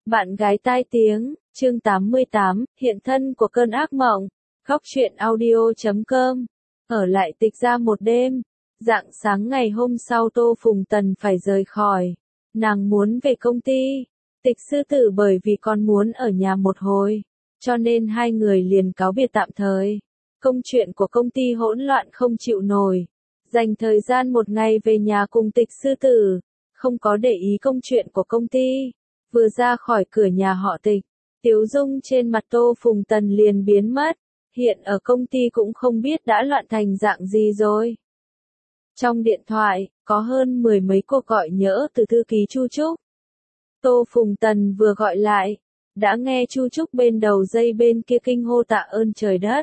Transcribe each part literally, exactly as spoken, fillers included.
Bạn gái tai tiếng, chương tám mươi tám, hiện thân của cơn ác mộng. Khóc chuyện audio chấm com. Ở lại Tịch Gia một đêm. Rạng sáng ngày hôm sau Tô Phùng Tần phải rời khỏi. Nàng muốn về công ty. Tịch Sư Tử bởi vì con muốn ở nhà một hồi. Cho nên hai người liền cáo biệt tạm thời. Công chuyện của công ty hỗn loạn không chịu nổi. Dành thời gian một ngày về nhà cùng Tịch Sư Tử. Không có để ý công chuyện của công ty. Vừa ra khỏi cửa nhà họ Tịch, tiếu dung trên mặt Tô Phùng Tần liền biến mất, hiện ở công ty cũng không biết đã loạn thành dạng gì rồi. Trong điện thoại, có hơn mười mấy cuộc gọi nhỡ từ thư ký Chu Trúc. Tô Phùng Tần vừa gọi lại, đã nghe Chu Trúc bên đầu dây bên kia kinh hô tạ ơn trời đất.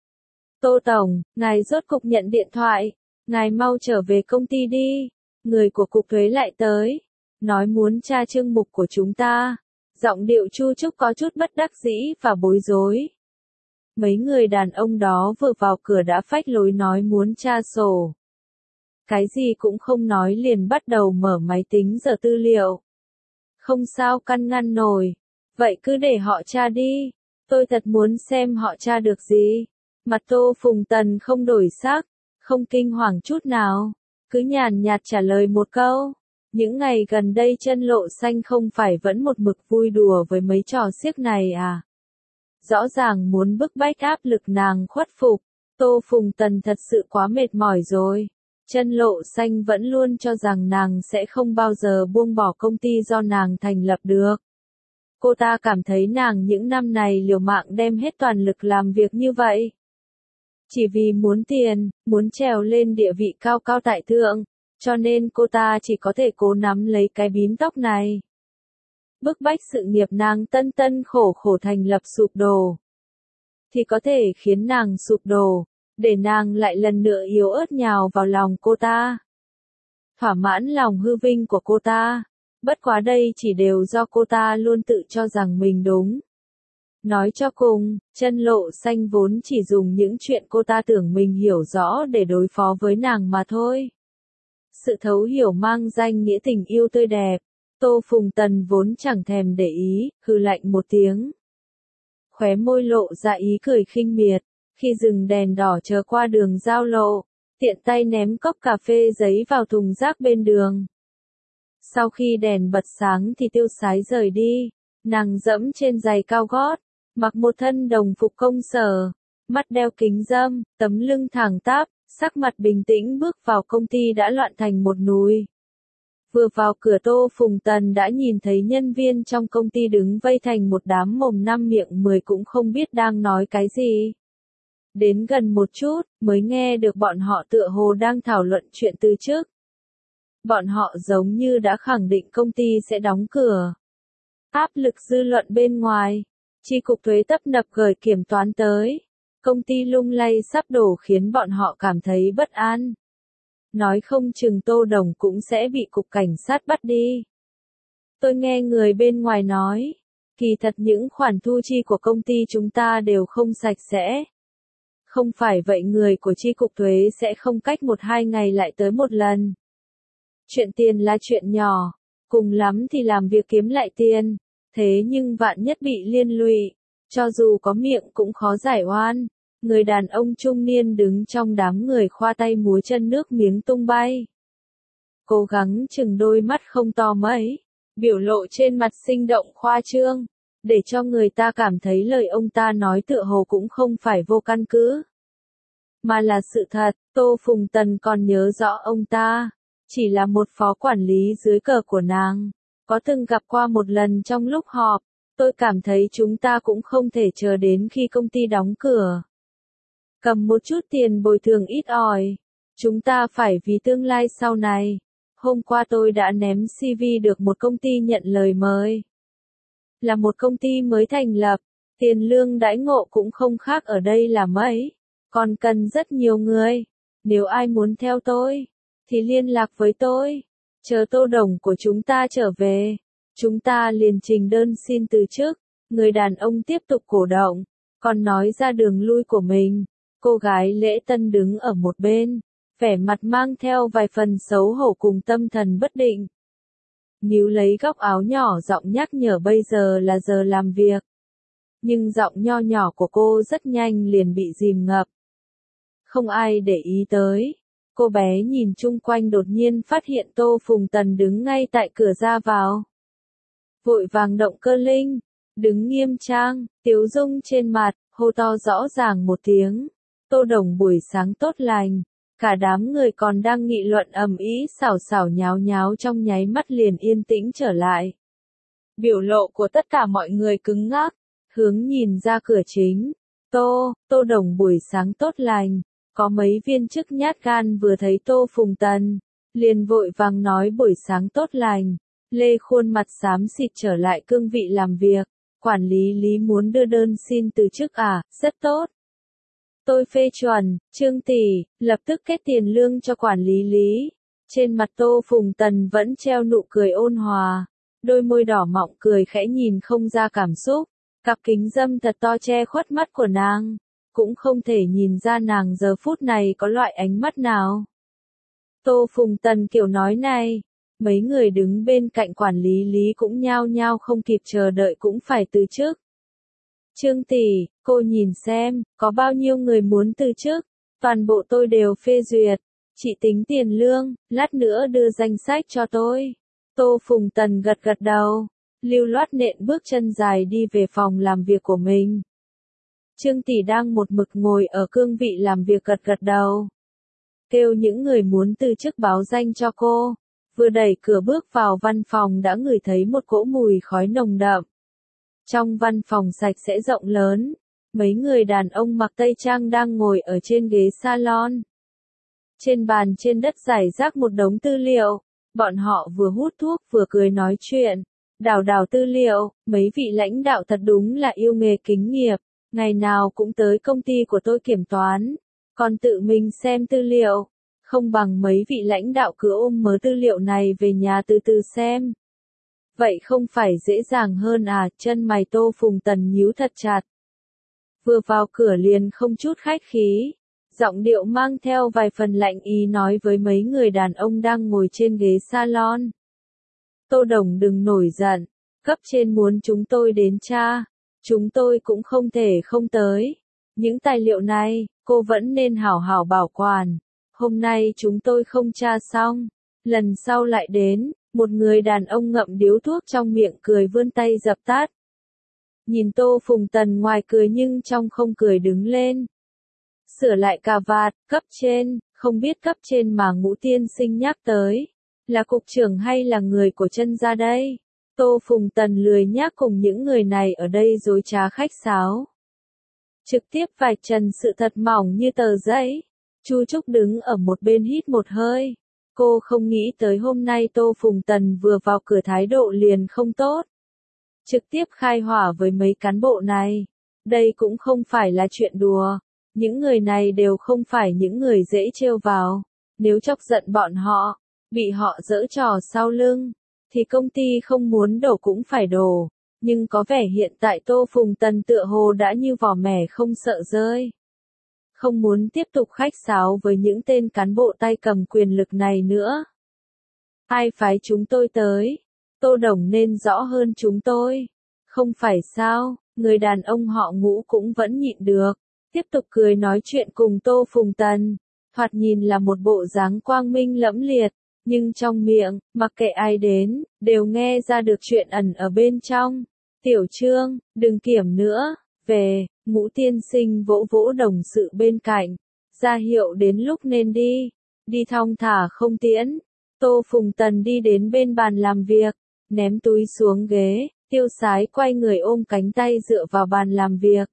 Tô Tổng, ngài rốt cục nhận điện thoại, ngài mau trở về công ty đi, người của cục thuế lại tới. Nói muốn tra chương mục của chúng ta. Giọng điệu Chu Trúc có chút bất đắc dĩ và bối rối. Mấy người đàn ông đó vừa vào cửa đã phách lối nói muốn tra sổ. Cái gì cũng không nói liền bắt đầu mở máy tính dở tư liệu. Không sao căn ngăn nổi. Vậy cứ để họ tra đi. Tôi thật muốn xem họ tra được gì. Mặt Tô Phùng Tần không đổi sắc, không kinh hoàng chút nào. Cứ nhàn nhạt trả lời một câu. Những ngày gần đây Chân Lộ Xanh không phải vẫn một mực vui đùa với mấy trò xiếc này à? Rõ ràng muốn bức bách áp lực nàng khuất phục. Tô Phùng Tần thật sự quá mệt mỏi rồi. Chân Lộ Xanh vẫn luôn cho rằng nàng sẽ không bao giờ buông bỏ công ty do nàng thành lập được. Cô ta cảm thấy nàng những năm này liều mạng đem hết toàn lực làm việc như vậy. Chỉ vì muốn tiền, muốn trèo lên địa vị cao cao tại thượng. Cho nên cô ta chỉ có thể cố nắm lấy cái bím tóc này. Bức bách sự nghiệp nàng tân tân khổ khổ thành lập sụp đổ. Thì có thể khiến nàng sụp đổ, để nàng lại lần nữa yếu ớt nhào vào lòng cô ta. Thỏa mãn lòng hư vinh của cô ta. Bất quá đây chỉ đều do cô ta luôn tự cho rằng mình đúng. Nói cho cùng, Chân Lộ Xanh vốn chỉ dùng những chuyện cô ta tưởng mình hiểu rõ để đối phó với nàng mà thôi. Sự thấu hiểu mang danh nghĩa tình yêu tươi đẹp. Tô Phùng Tần vốn chẳng thèm để ý, hừ lạnh một tiếng. Khóe môi lộ ra ý cười khinh miệt, khi dừng đèn đỏ chờ qua đường giao lộ, tiện tay ném cốc cà phê giấy vào thùng rác bên đường. Sau khi đèn bật sáng thì tiêu sái rời đi, nàng dẫm trên giày cao gót, mặc một thân đồng phục công sở, mắt đeo kính râm, tấm lưng thẳng tắp. Sắc mặt bình tĩnh bước vào công ty đã loạn thành một núi. Vừa vào cửa Tô Phùng Tần đã nhìn thấy nhân viên trong công ty đứng vây thành một đám mồm năm miệng mười cũng không biết đang nói cái gì. Đến gần một chút, mới nghe được bọn họ tựa hồ đang thảo luận chuyện từ trước. Bọn họ giống như đã khẳng định công ty sẽ đóng cửa. Áp lực dư luận bên ngoài. Chi cục thuế tấp nập gửi kiểm toán tới. Công ty lung lay sắp đổ khiến bọn họ cảm thấy bất an. Nói không chừng Tô Đồng cũng sẽ bị cục cảnh sát bắt đi. Tôi nghe người bên ngoài nói, kỳ thật những khoản thu chi của công ty chúng ta đều không sạch sẽ. Không phải vậy người của chi cục thuế sẽ không cách một hai ngày lại tới một lần. Chuyện tiền là chuyện nhỏ, cùng lắm thì làm việc kiếm lại tiền, thế nhưng vạn nhất bị liên lụy, cho dù có miệng cũng khó giải oan. Người đàn ông trung niên đứng trong đám người khoa tay múa chân nước miếng tung bay. Cố gắng chừng đôi mắt không to mấy, biểu lộ trên mặt sinh động khoa trương, để cho người ta cảm thấy lời ông ta nói tựa hồ cũng không phải vô căn cứ, mà là sự thật. Tô Phùng Tần còn nhớ rõ ông ta, chỉ là một phó quản lý dưới cờ của nàng, có từng gặp qua một lần trong lúc họp. Tôi cảm thấy chúng ta cũng không thể chờ đến khi công ty đóng cửa. Cầm một chút tiền bồi thường ít ỏi. Chúng ta phải vì tương lai sau này. Hôm qua tôi đã ném xê vê được một công ty nhận lời mời. Là một công ty mới thành lập. Tiền lương đãi ngộ cũng không khác ở đây là mấy. Còn cần rất nhiều người. Nếu ai muốn theo tôi, thì liên lạc với tôi. Chờ Tô Đồng của chúng ta trở về. Chúng ta liền trình đơn xin từ chức. Người đàn ông tiếp tục cổ động. Còn nói ra đường lui của mình. Cô gái lễ tân đứng ở một bên, vẻ mặt mang theo vài phần xấu hổ cùng tâm thần bất định. níu lấy góc áo nhỏ giọng nhắc nhở bây giờ là giờ làm việc. Nhưng giọng nho nhỏ của cô rất nhanh liền bị dìm ngập. Không ai để ý tới. Cô bé nhìn chung quanh đột nhiên phát hiện Tô Phùng Tần đứng ngay tại cửa ra vào. Vội vàng động cơ linh, đứng nghiêm trang, tiếu dung trên mặt, hô to rõ ràng một tiếng. Tô Đồng buổi sáng tốt lành. Cả đám người còn đang nghị luận ầm ĩ xảo xảo nháo nháo trong nháy mắt liền yên tĩnh trở lại. Biểu lộ của tất cả mọi người cứng ngắc, hướng nhìn ra cửa chính. Tô, Tô Đồng buổi sáng tốt lành. Có mấy viên chức nhát gan vừa thấy Tô Phùng Tần, liền vội vàng nói buổi sáng tốt lành. Lê khuôn mặt xám xịt trở lại cương vị làm việc. Quản lý Lý muốn đưa đơn xin từ chức à, rất tốt. Tôi phê chuẩn, Trương tỷ, lập tức kết tiền lương cho quản lý Lý. Trên mặt Tô Phùng Tần vẫn treo nụ cười ôn hòa. Đôi môi đỏ mọng cười khẽ nhìn không ra cảm xúc. Cặp kính râm thật to che khuất mắt của nàng. Cũng không thể nhìn ra nàng giờ phút này có loại ánh mắt nào. Tô Phùng Tần kiểu nói này. Mấy người đứng bên cạnh quản lý Lý cũng nhao nhao không kịp chờ đợi cũng phải từ chức. Trương tỷ, cô nhìn xem, có bao nhiêu người muốn từ chức, toàn bộ tôi đều phê duyệt. Chị tính tiền lương, lát nữa đưa danh sách cho tôi. Tô Phùng Tần gật gật đầu, lưu loát nện bước chân dài đi về phòng làm việc của mình. Trương tỷ đang một mực ngồi ở cương vị làm việc gật gật đầu. Kêu những người muốn từ chức báo danh cho cô. Vừa đẩy cửa bước vào văn phòng đã ngửi thấy một cỗ mùi khói nồng đậm. Trong văn phòng sạch sẽ rộng lớn, mấy người đàn ông mặc tây trang đang ngồi ở trên ghế salon. Trên bàn trên đất rải rác một đống tư liệu, bọn họ vừa hút thuốc vừa cười nói chuyện, đào đào tư liệu, mấy vị lãnh đạo thật đúng là yêu nghề kính nghiệp, ngày nào cũng tới công ty của tôi kiểm toán, còn tự mình xem tư liệu. Không bằng mấy vị lãnh đạo cứ ôm mớ tư liệu này về nhà từ từ xem. Vậy không phải dễ dàng hơn à, chân mày Tô Phùng Tần nhíu thật chặt. Vừa vào cửa liền không chút khách khí, giọng điệu mang theo vài phần lạnh ý nói với mấy người đàn ông đang ngồi trên ghế salon. Tô Đồng đừng nổi giận, cấp trên muốn chúng tôi đến tra, chúng tôi cũng không thể không tới. Những tài liệu này, cô vẫn nên hảo hảo bảo quản. Hôm nay chúng tôi không tra xong, lần sau lại đến, một người đàn ông ngậm điếu thuốc trong miệng cười vươn tay dập tắt. Nhìn Tô Phùng Tần ngoài cười nhưng trong không cười đứng lên. Sửa lại cà vạt, cấp trên, không biết cấp trên mà Ngũ tiên sinh nhắc tới, là cục trưởng hay là người của chân ra đây? Tô Phùng Tần lười nhác cùng những người này ở đây dối trá khách sáo. Trực tiếp vạch trần sự thật mỏng như tờ giấy. Chu Trúc đứng ở một bên hít một hơi. Cô không nghĩ tới hôm nay Tô Phùng Tần vừa vào cửa thái độ liền không tốt. Trực tiếp khai hỏa với mấy cán bộ này. Đây cũng không phải là chuyện đùa. Những người này đều không phải những người dễ trêu vào. Nếu chọc giận bọn họ, bị họ giở trò sau lưng, thì công ty không muốn đổ cũng phải đổ. Nhưng có vẻ hiện tại Tô Phùng Tần tựa hồ đã như vỏ mẻ không sợ rơi. Không muốn tiếp tục khách sáo với những tên cán bộ tay cầm quyền lực này nữa. Ai phái chúng tôi tới? Tô Đồng nên rõ hơn chúng tôi. Không phải sao, người đàn ông họ Ngũ cũng vẫn nhịn được. Tiếp tục cười nói chuyện cùng Tô Phùng Tần. Thoạt nhìn là một bộ dáng quang minh lẫm liệt. Nhưng trong miệng, mặc kệ ai đến, đều nghe ra được chuyện ẩn ở bên trong. Tiểu Trương, đừng kiểm nữa. Về, Ngũ tiên sinh vỗ vỗ đồng sự bên cạnh, ra hiệu đến lúc nên đi, đi thong thả không tiễn. Tô Phùng Tần đi đến bên bàn làm việc, ném túi xuống ghế, tiêu sái quay người ôm cánh tay dựa vào bàn làm việc.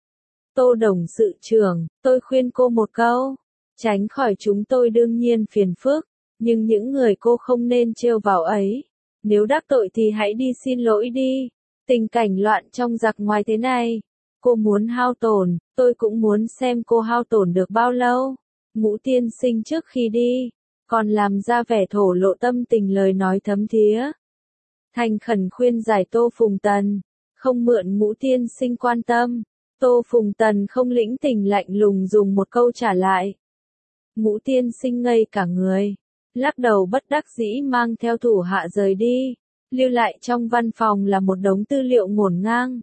Tô đồng sự trưởng, tôi khuyên cô một câu, tránh khỏi chúng tôi đương nhiên phiền phức, nhưng những người cô không nên trêu vào ấy. Nếu đắc tội thì hãy đi xin lỗi đi, tình cảnh loạn trong giặc ngoài thế này. Cô muốn hao tổn, tôi cũng muốn xem cô hao tổn được bao lâu. Ngũ tiên sinh trước khi đi, còn làm ra vẻ thổ lộ tâm tình lời nói thấm thía. Thành khẩn khuyên giải Tô Phùng Tần, không mượn Ngũ tiên sinh quan tâm. Tô Phùng Tần không lĩnh tình lạnh lùng dùng một câu trả lại. Ngũ tiên sinh ngây cả người, lắc đầu bất đắc dĩ mang theo thủ hạ rời đi, lưu lại trong văn phòng là một đống tư liệu ngổn ngang.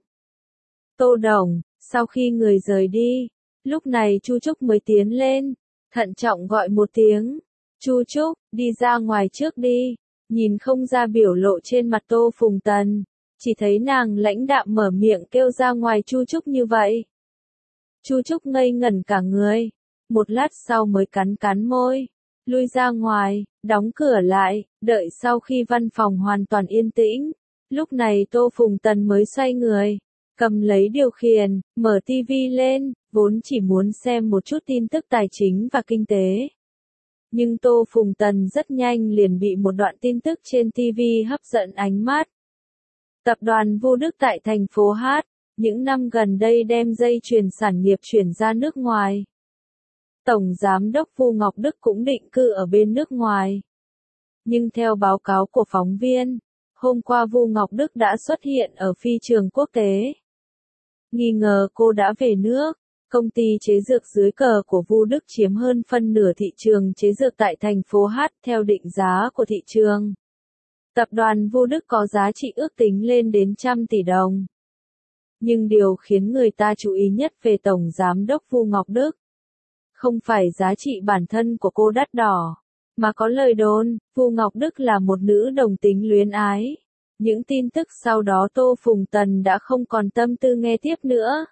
Tô Đồng, sau khi người rời đi, lúc này Chu Trúc mới tiến lên, thận trọng gọi một tiếng, Chu Trúc, đi ra ngoài trước đi, nhìn không ra biểu lộ trên mặt Tô Phùng Tần, chỉ thấy nàng lãnh đạm mở miệng kêu ra ngoài Chu Trúc như vậy. Chu Trúc ngây ngẩn cả người, một lát sau mới cắn cắn môi, lui ra ngoài, đóng cửa lại, đợi sau khi văn phòng hoàn toàn yên tĩnh, lúc này Tô Phùng Tần mới xoay người, cầm lấy điều khiển, mở tivi lên, vốn chỉ muốn xem một chút tin tức tài chính và kinh tế. Nhưng Tô Phùng Tần rất nhanh liền bị một đoạn tin tức trên tivi hấp dẫn ánh mắt. Tập đoàn Vu Đức tại thành phố Hát, những năm gần đây đem dây chuyền sản nghiệp chuyển ra nước ngoài. Tổng Giám đốc Vu Ngọc Đức cũng định cư ở bên nước ngoài. Nhưng theo báo cáo của phóng viên, hôm qua Vu Ngọc Đức đã xuất hiện ở phi trường quốc tế. Nghi ngờ cô đã về nước, công ty chế dược dưới cờ của Vu Đức chiếm hơn phân nửa thị trường chế dược tại thành phố Hát theo định giá của thị trường. Tập đoàn Vu Đức có giá trị ước tính lên đến trăm tỷ đồng. Nhưng điều khiến người ta chú ý nhất về Tổng Giám đốc Vu Ngọc Đức, không phải giá trị bản thân của cô đắt đỏ, mà có lời đồn, Vu Ngọc Đức là một nữ đồng tính luyến ái. Những tin tức sau đó Tô Phùng Tần đã không còn tâm tư nghe tiếp nữa.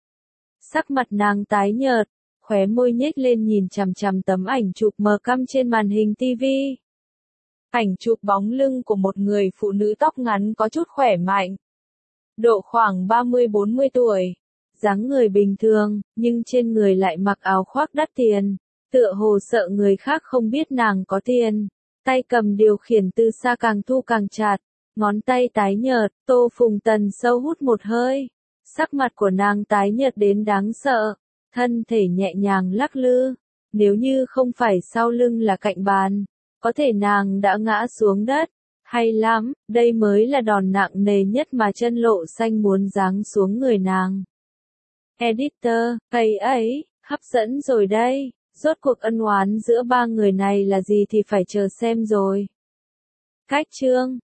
Sắc mặt nàng tái nhợt, khóe môi nhếch lên nhìn chằm chằm tấm ảnh chụp mờ căm trên màn hình tivi. Ảnh chụp bóng lưng của một người phụ nữ tóc ngắn có chút khỏe mạnh. Độ khoảng ba mươi bốn mươi tuổi, dáng người bình thường, nhưng trên người lại mặc áo khoác đắt tiền, tựa hồ sợ người khác không biết nàng có tiền. Tay cầm điều khiển từ xa càng thu càng chặt, ngón tay tái nhợt, Tô Phùng Tần sâu hút một hơi. Sắc mặt của nàng tái nhợt đến đáng sợ, thân thể nhẹ nhàng lắc lư, nếu như không phải sau lưng là cạnh bàn, có thể nàng đã ngã xuống đất. Hay lắm, đây mới là đòn nặng nề nhất mà Chân Lộ Xanh muốn giáng xuống người nàng. Editor, cây ấy, hấp dẫn rồi đây, rốt cuộc ân oán giữa ba người này là gì thì phải chờ xem rồi. Cách chương